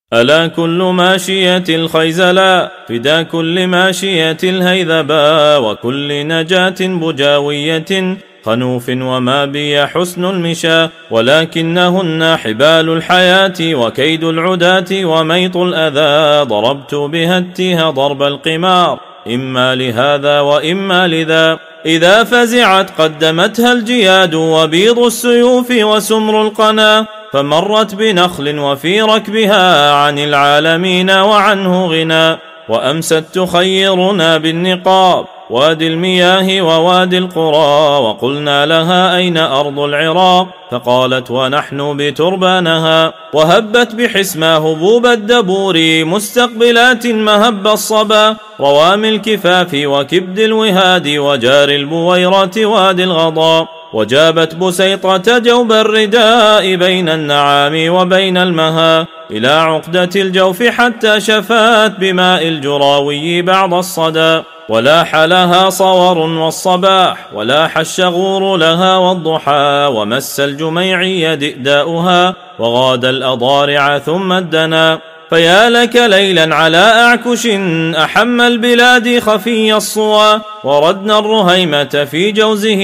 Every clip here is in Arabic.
ألا كل ماشية الخيزلا فدا كل ماشية الهيذبا وكل نجاة بجاوية خنوف وما بي حسن المشى ولكنهن حبال الحياة وكيد العداة وميط الأذى ضربت بها التيه ضرب القمار إما لهذا وإما لذا إذا فزعت قدمتها الجياد وبيض السيوف وسمر القنا فمرت بنخل وفي ركبها عن العالمين وعنه غنى وأمست تخيرنا بالنقاب وادي المياه ووادي القرى وقلنا لها أين أرض العراق فقالت ونحن بتربانها وهبت بحسما هبوب الدبور مستقبلات مهب الصبا روام الكفاف وكبد الوهاد وجار البويرة وادي الغضا وجابت بسيطة جوب الرداء بين النعام وبين المها إلى عقدة الجوف حتى شفات بماء الجراوي بعض الصدى ولاح لها صور والصباح ولاح الشغور لها والضحى ومس الجميعي دئداؤها وغاد الأضارع ثم الدنا فيا لك ليلا على أعكش أحم البلاد خفي الصوى وردنا الرهيمة في جوزه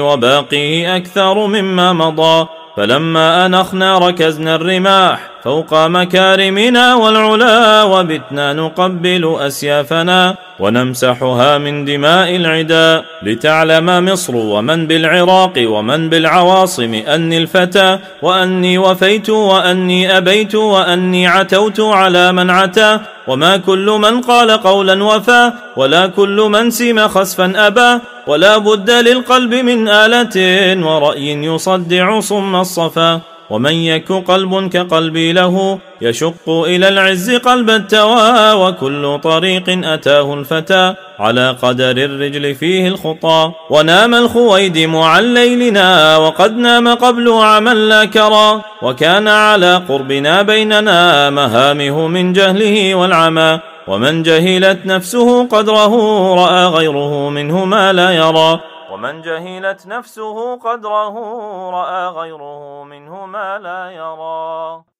وباقيه أكثر مما مضى فلما أنخنا ركزنا الرماح فوق مكارمنا والعلا وبتنا نقبل أسيافنا ونمسحها من دماء العدا لتعلم مصر ومن بالعراق ومن بالعواصم أني الفتى وأني وفيت وأني أبيت وأني عتوت على من عتا وما كل من قال قولا وفى ولا كل من سم خسفا أبى ولا بد للقلب من آلة ورأي يصدع صم الصفا ومن يك قلب كقلبي له يشق إلى العز قلب التوى وكل طريق أتاه الفتى على قدر الرجل فيه الخطى ونام الخويدم عن ليلنا وقد نام قبل عما لا كرى وكان على قربنا بيننا مهامه من جهله والعمى ومن جهلت نفسه قدره رأى غيره منه ما لا يرى ومن جهلت نفسه قدره رأى غيره منه ما لا يرى.